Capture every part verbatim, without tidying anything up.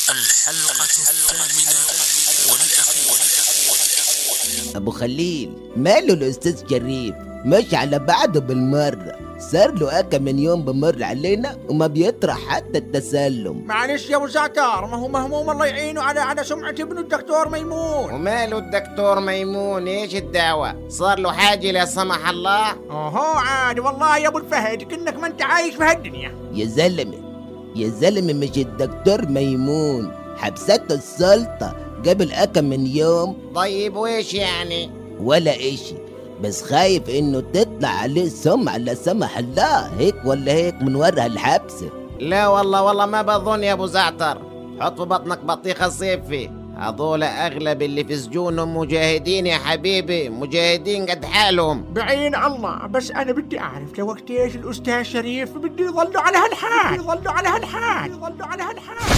الحلقة الثامنة والأخيرة. أبو خليل، ماله الأستاذ شريف مش على بعضه بالمرة؟ صار له أكا من يوم بمر علينا وما بيطرح حتى التسلم. معلش يا أبو زعتر، ما هو مهموم الله يعينه على على سمعة ابنه الدكتور ميمون. وماله الدكتور ميمون؟ إيش الدعوة؟ صار له حاجة لا سمح الله؟ أوهو عادي والله يا أبو الفهد، كأنك ما أنت عايش في هالدنيا. يا زلمة يا زلمة، مش الدكتور ميمون حبسته السلطة قبل أكا من يوم. طيب وإيش يعني؟ ولا إشي، بس خايف إنه تطلع عليه سمعة لا سمح الله، هيك ولا هيك من ورا الحبسة. لا والله والله ما بظن يا أبو زعتر. حط في بطنك بطيخة صيفي، هذول أغلب اللي في سجونهم مجاهدين يا حبيبي، مجاهدين قد حالهم. بعين الله، بس أنا بدي أعرف لوقت إيش الأستاذ شريف بدي يظلوا على هالحال، يظلوا على هالحال، يظلوا على هالحال.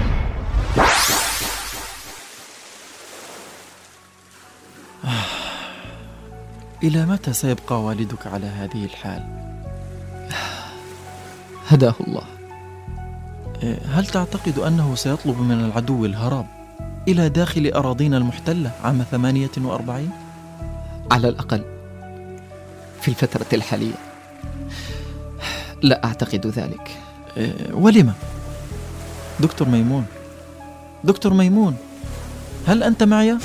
إلى متى سيبقى والدك على هذه الحال؟ هداه الله. هل تعتقد أنه سيطلب من العدو الهرب إلى داخل أراضينا المحتلة عام ثمانية وأربعين؟ على الأقل في الفترة الحالية لا أعتقد ذلك. ولما؟ دكتور ميمون دكتور ميمون هل أنت معي؟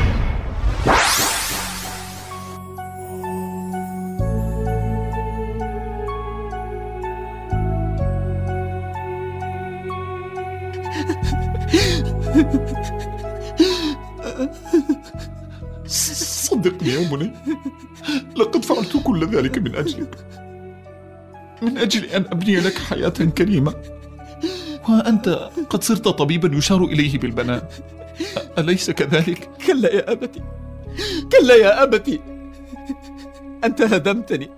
صدقني يا أمني، لقد فعلت كل ذلك من أجلك، من أجل أن أبني لك حياة كريمة، وأنت قد صرت طبيبا يشار إليه بالبنان، أليس كذلك؟ كلا يا أبتي، كلا يا أبتي، أنت هدمتني،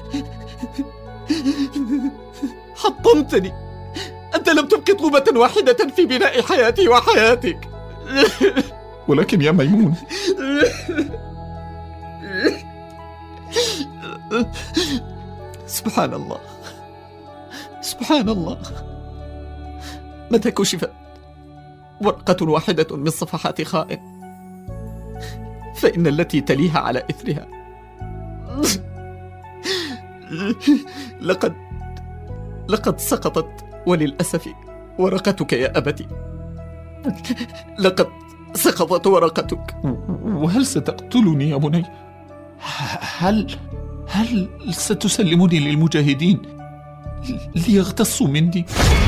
حطمتني، أنت لم تبق طوبة واحدة في بناء حياتي وحياتك. ولكن يا ميمون، سبحان الله سبحان الله، متى كشفت ورقة واحدة من صفحات خائن فإن التي تليها على إثرها. لقد لقد سقطت وللأسف ورقتك يا أبتي، لقد سقطت ورقتك. وهل ستقتلني يا بني؟ هل هل ستسلمني للمجاهدين ليغتصوا مني؟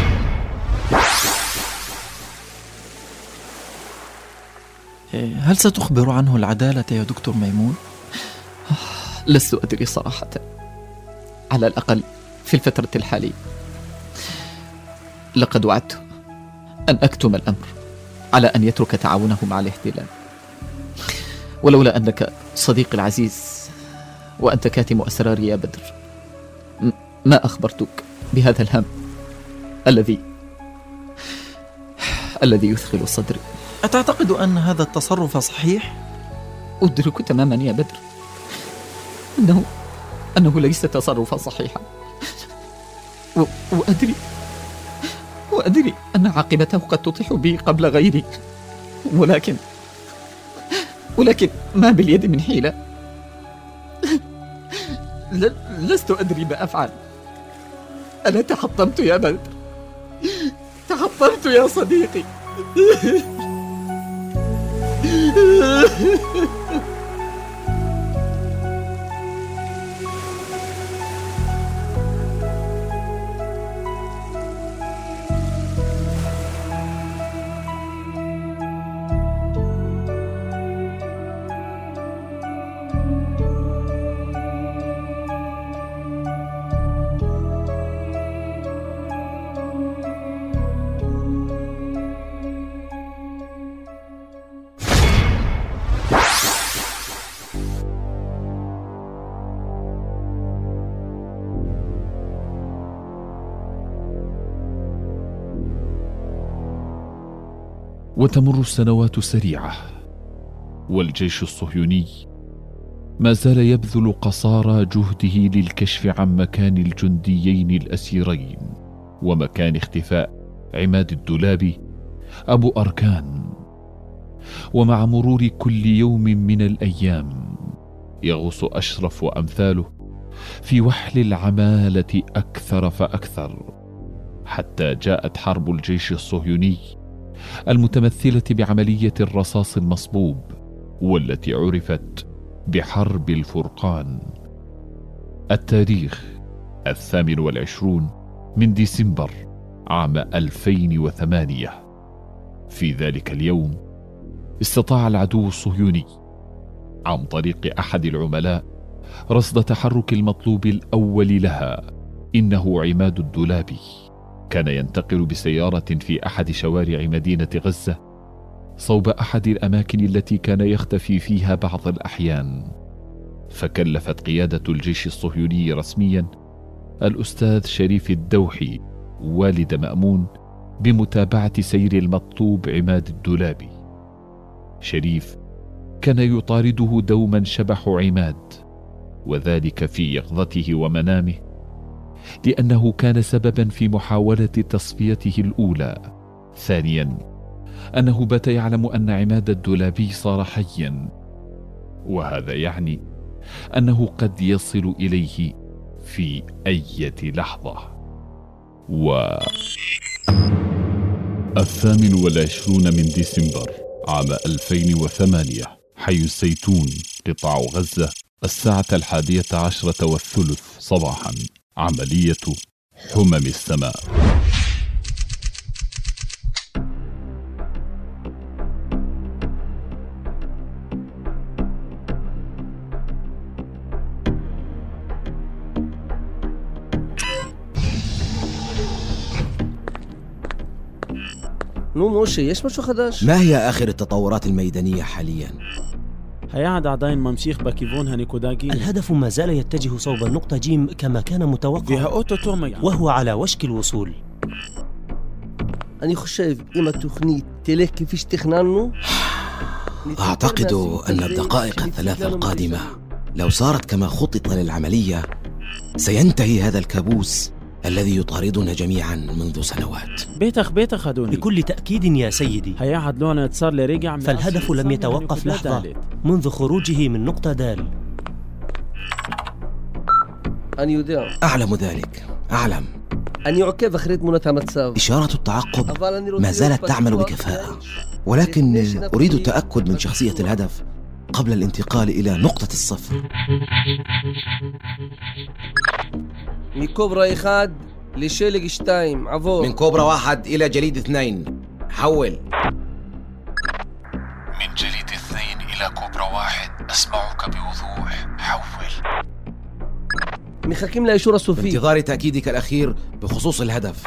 هل ستخبر عنه العدالة يا دكتور ميمون؟ لست أدري صراحة، على الأقل في الفترة الحالية. لقد وعدت أن أكتم الأمر على أن يترك تعاونه مع الاحتلال، ولولا أنك صديقي العزيز وأنت كاتم أسراري يا بدر ما أخبرتك بهذا الهم الذي الذي يثقل صدري. أتعتقد أن هذا التصرف صحيح؟ أدرك تماما يا بدر أنه أنه ليس تصرفا صحيحا، و... وأدري وأدري أن عاقبته قد تطيح بي قبل غيري، ولكن ولكن ما باليد من حيلة. ل... لست أدري ما أفعل. أنا تحطمت يا بدر، تحطمت يا صديقي. وتمر السنوات سريعة، والجيش الصهيوني ما زال يبذل قصارى جهده للكشف عن مكان الجنديين الأسيرين ومكان اختفاء عماد الدولابي أبو أركان. ومع مرور كل يوم من الأيام يغوص أشرف وأمثاله في وحل العمالة أكثر فأكثر، حتى جاءت حرب الجيش الصهيوني المتمثلة بعملية الرصاص المصبوب، والتي عرفت بحرب الفرقان. التاريخ الثامن والعشرون من ديسمبر عام ألفين وثمانية. في ذلك اليوم استطاع العدو الصهيوني عن طريق أحد العملاء رصد تحرك المطلوب الأول لها، إنه عماد الدولابي. كان ينتقل بسيارة في أحد شوارع مدينة غزة صوب أحد الأماكن التي كان يختفي فيها بعض الأحيان، فكلفت قيادة الجيش الصهيوني رسميا الأستاذ شريف الدوحي والد مأمون بمتابعة سير المطلوب عماد الدولابي. شريف كان يطارده دوما شبح عماد، وذلك في يقظته ومنامه، لأنه كان سببا في محاولة تصفيته الأولى. ثانيا أنه بات يعلم أن عماد الدولابي صار حيا، وهذا يعني أنه قد يصل إليه في أي لحظة. و الثامن والعشرون من ديسمبر عام ألفين وثمانية، حي الزيتون، قطاع غزة، الساعة الحادية عشرة والثلث صباحا. عملية حمم السماء. نو موشي ايش مشو خداش؟ ما هي آخر التطورات الميدانية حاليا؟ هيعد عدين ممشيخ بكيفون هنيكوداجي. الهدف ما زال يتجه صوب النقطة جيم كما كان متوقع، وهو على وشك الوصول. أنا خشايف إما تخنيت تلك كيفيش تخنانو؟ أعتقد أن الدقائق الثلاثة القادمة لو صارت كما خطط للعملية سينتهي هذا الكابوس الذي يطاردنا جميعا منذ سنوات. بيتخ بيتخ هدوني. بكل تأكيد يا سيدي. هيعد لونا يتصار لرجع، فالهدف لم يتوقف لحظة منذ خروجه من نقطة دال. أن يدعم. أعلم ذلك، أعلم. أن يعكف خريط منتها متساوي. إشارة التعقب ما زالت تعمل بكفاءة، ولكن أريد التأكد من شخصية الهدف قبل الانتقال إلى نقطة الصفر. من كوبرا إخاد لشيلق شتايم عفور. من كوبرا واحد إلى جليد اثنين، حول. من جليد اثنين إلى كوبرا واحد، أسمعك بوضوح، حول. مخاكم لا إشورة صوفي. بانتظار تأكيدك الأخير بخصوص الهدف.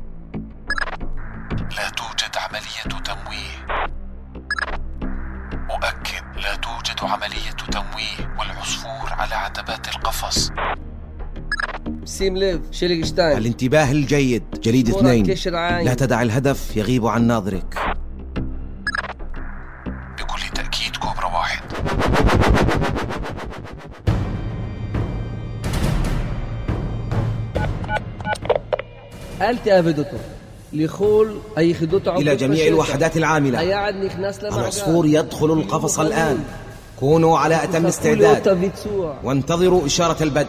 لا توجد عملية تمويه. أؤكد، لا توجد عملية تمويه، والعصفور على عتبات القفص. سيم ليف شيلق شتاين. الانتباه الجيد، جليد اثنين، لا تدع الهدف يغيب عن ناظرك. بكل تأكيد كوبرا واحد. ألتي أفيدوتو لخول أي خدوتو إلى جميع الوحدات العاملة، العصفور يدخل القفص الآن، كونوا على أتم استعداد وانتظروا إشارة البدء.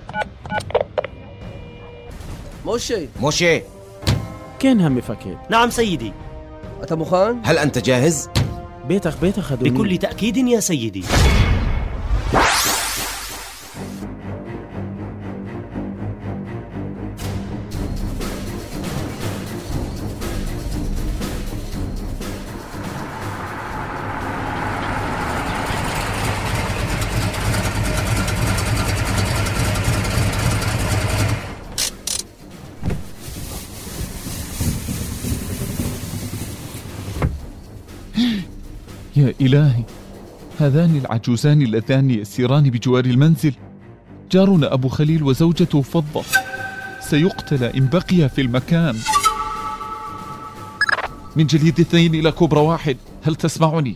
موشي موشي كين همي فكيت. نعم سيدي. أنت مخان؟ هل أنت جاهز؟ بيتخ بيتخ هدوني. بكل تأكيد يا سيدي. يا إلهي، هذان العجوزان اللذان يسيران بجوار المنزل جارنا أبو خليل وزوجته فضة، سيقتل إن بقي في المكان. من جليد اثنين إلى كوبرا واحد، هل تسمعني؟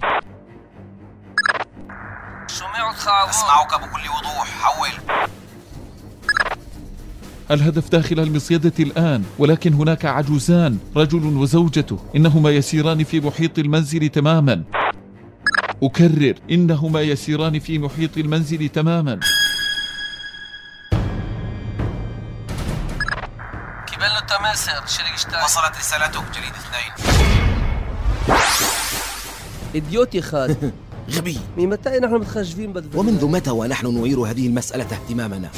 أسمعك بكل وضوح، حول. الهدف داخل المصيدة الآن، ولكن هناك عجوزان، رجل وزوجته، إنهما يسيران في محيط المنزل تماما. أكرر، إنهما يسيران في محيط المنزل تماما. كيبلو التماسر شريكشتاين. وصلت رسالتك جريد اثنين. إديوتي خالد. غبي. من متى نحن متخجفين بدل ومنذ متى ونحن نعير هذه المسألة اهتمامنا؟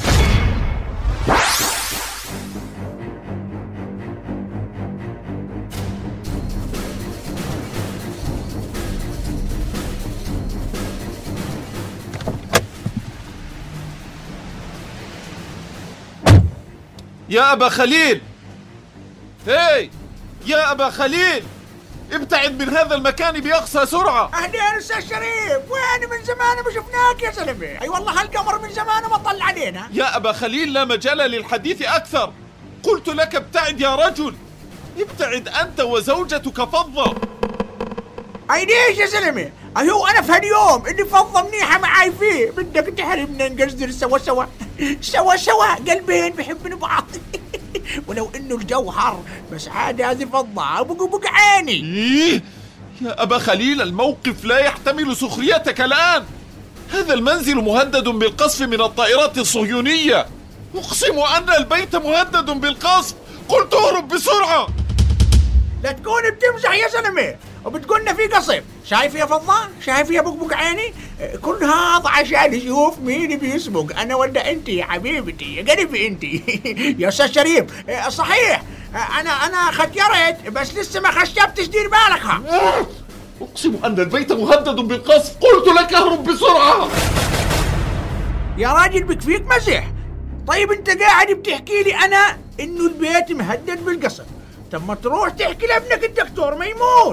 يا أبا خليل، هاي يا أبا خليل، ابتعد من هذا المكان بأقصى سرعة. أهلين أستاذ شريف، وين من زمان ما شفناك يا زلمة؟ أي أيوة والله هالقمر من زمان ما طلع علينا. يا أبا خليل، لا مجال للحديث أكثر. قلت لك ابتعد يا رجل، ابتعد أنت وزوجتك فضة. أي ليش يا زلمة؟ أي هو أنا في هاليوم اللي فضة منيحة معاي فيه بدك تحرمنا نقصدر سوا سوا سوا سوا قلبين بحبن بعض. ولو إنه الجو حر بس عاد هذه فضة أبقى بقى عيني. إيه؟ يا أبا خليل، الموقف لا يحتمل سخريتك الآن. هذا المنزل مهدد بالقصف من الطائرات الصهيونية. أقسم أن البيت مهدد بالقصف. قلت اهرب بسرعة. لا تكون بتمزح يا زلمة وبتقولنا في قصف. شايف يا فضة؟ شايف يا بقبق عيني؟ كل هذا عشان يشوف مين بيسبق، أنا ولا أنت يا حبيبتي يا قلبي أنت. يا أستاذ شريف صحيح أنا أنا خجرت بس لسه ما خشبتش، دير بالك. ها أقسم أن البيت مهدد بالقصف. قلت لك اهرب بسرعة. يا راجل بكفيك مزح. طيب أنت قاعد بتحكي لي أنا إنه البيت مهدد بالقصف، طب ما تروح تحكي لابنك الدكتور ميمون.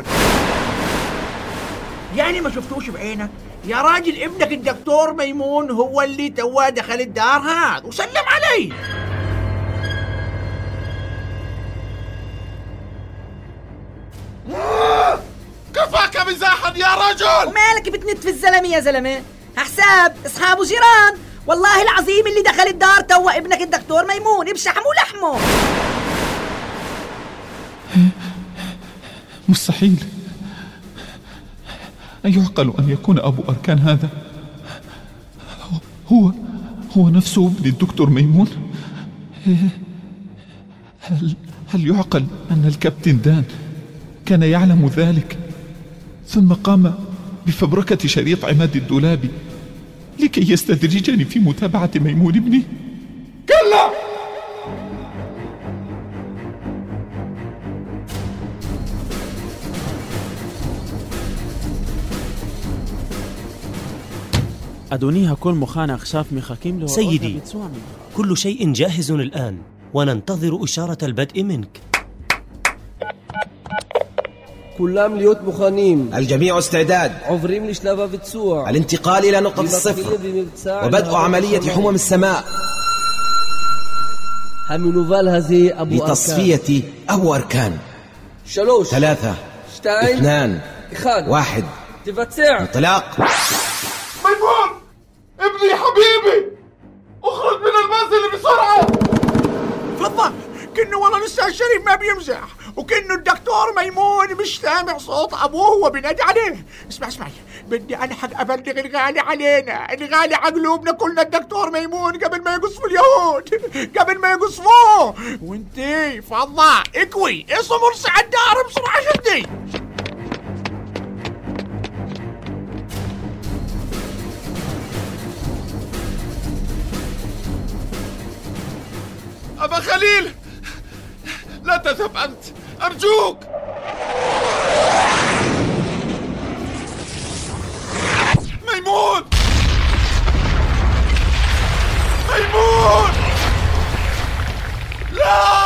يعني ما شفتوش بعينك يا راجل؟ ابنك الدكتور ميمون هو اللي توا دخل الدار هذا وسلم علي. كفاك مزاحا يا رجل. ومالك بتنت في الزلمة يا زلمة؟ حساب اصحابه جيران، والله العظيم اللي دخل الدار توا ابنك الدكتور ميمون بشحمه ولحمه. مستحيل. أيعقل أن يكون أبو أركان هذا هو هو نفسه ابن الدكتور ميمون؟ هل هل يعقل أن الكابتن دان كان يعلم ذلك ثم قام بفبركة شريط عماد الدولابي لكي يستدرجني في متابعة ميمون ابني؟ كلا. أدونيها كل مخانة أخشاف مخاكيم له. سيدي، كل شيء جاهز الآن وننتظر إشارة البدء منك. كلام ليوت مخانيم، الجميع استعداد. عفريم لشلافة بتسوع، الانتقال إلى نقطة الصفر وبدء عملية حمم السماء همينوفال هذه أبو أركان لتصفية أبو أركان. شلوش ثلاثة شتاين اثنان إخان واحد تفتسع انطلاق. ميمون ابني حبيبي، اخرج من المنزل بسرعة. فضة كأنه والله لسه الشريف ما بيمزح، وكأنه الدكتور ميمون مش سامع صوت أبوه وبينادي عليه. اسمع اسمع، بدي أنا حق أبلغ الغالي علينا، الغالي على قلوبنا كلنا، الدكتور ميمون قبل ما يقصفوا اليهود، قبل ما يقصفوه. وانتي فضة اكوي اصمر على الدار بسرعة شدي. أبا خليل، لا تذهب أنت أرجوك. ميمون ميمون لا.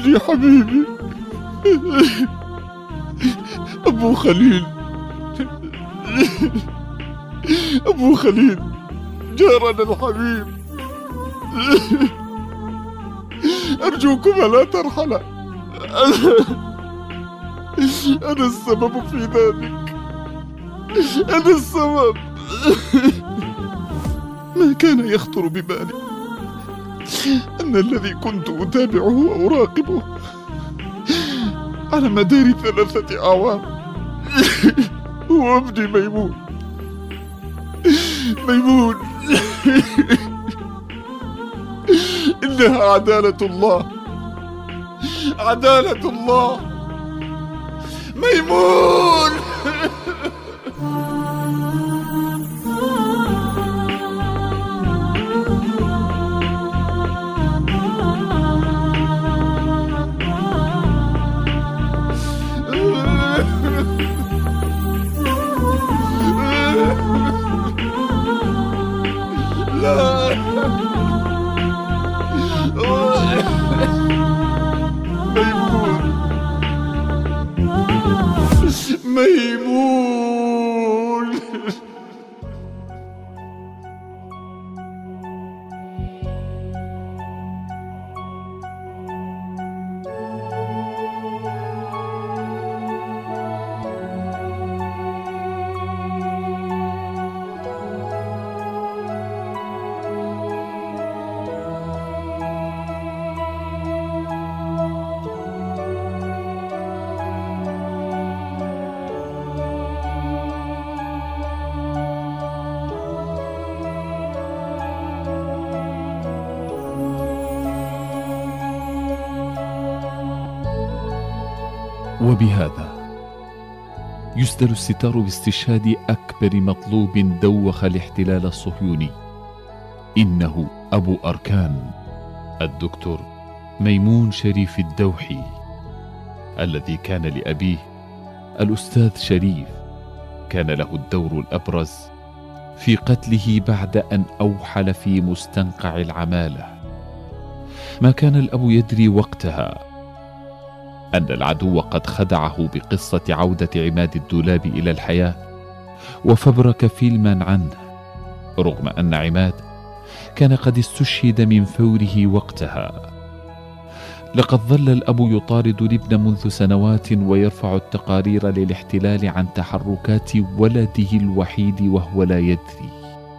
ابني حبيبي أبو خليل، أبو خليل جارنا الحبيب، أرجوكما لا ترحلا، أنا السبب في ذلك، أنا السبب. ما كان يخطر ببالي أن الذي كنت أتابعه وأراقبه على مدار ثلاثة أعوام هو ابني ميمون. ميمون إنها عدالة الله، عدالة الله. ميمون لا ميمون ميمون وبهذا يسدل الستار باستشهاد أكبر مطلوب دوخ الاحتلال الصهيوني، إنه أبو أركان الدكتور ميمون شريف الدوحي، الذي كان لأبيه الأستاذ شريف كان له الدور الأبرز في قتله بعد أن أوحل في مستنقع العمالة. ما كان الأب يدري وقتها أن العدو قد خدعه بقصة عودة عماد الدولاب إلى الحياة وفبرك فيلما عنه، رغم أن عماد كان قد استشهد من فوره وقتها. لقد ظل الأب يطارد الابن منذ سنوات ويرفع التقارير للاحتلال عن تحركات ولده الوحيد وهو لا يدري،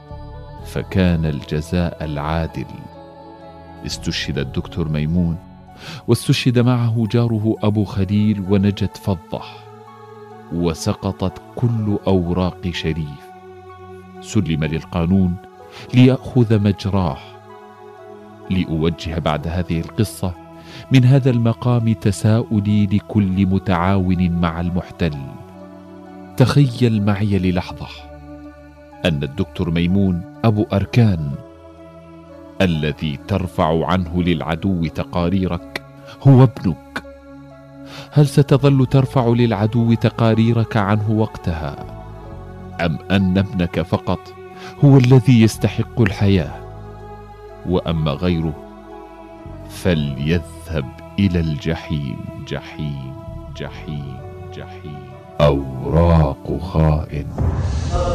فكان الجزاء العادل. استشهد الدكتور ميمون واستشهد معه جاره أبو خليل ونجت فضة، وسقطت كل أوراق شريف. سلم للقانون ليأخذ مجراه. لأوجه بعد هذه القصة من هذا المقام تساؤلي لكل متعاون مع المحتل. تخيل معي للحظة أن الدكتور ميمون أبو أركان الذي ترفع عنه للعدو تقاريرك هو ابنك. هل ستظل ترفع للعدو تقاريرك عنه وقتها، أم أن ابنك فقط هو الذي يستحق الحياة، وأما غيره فليذهب إلى الجحيم جحيم جحيم جحيم. أوراق خائن.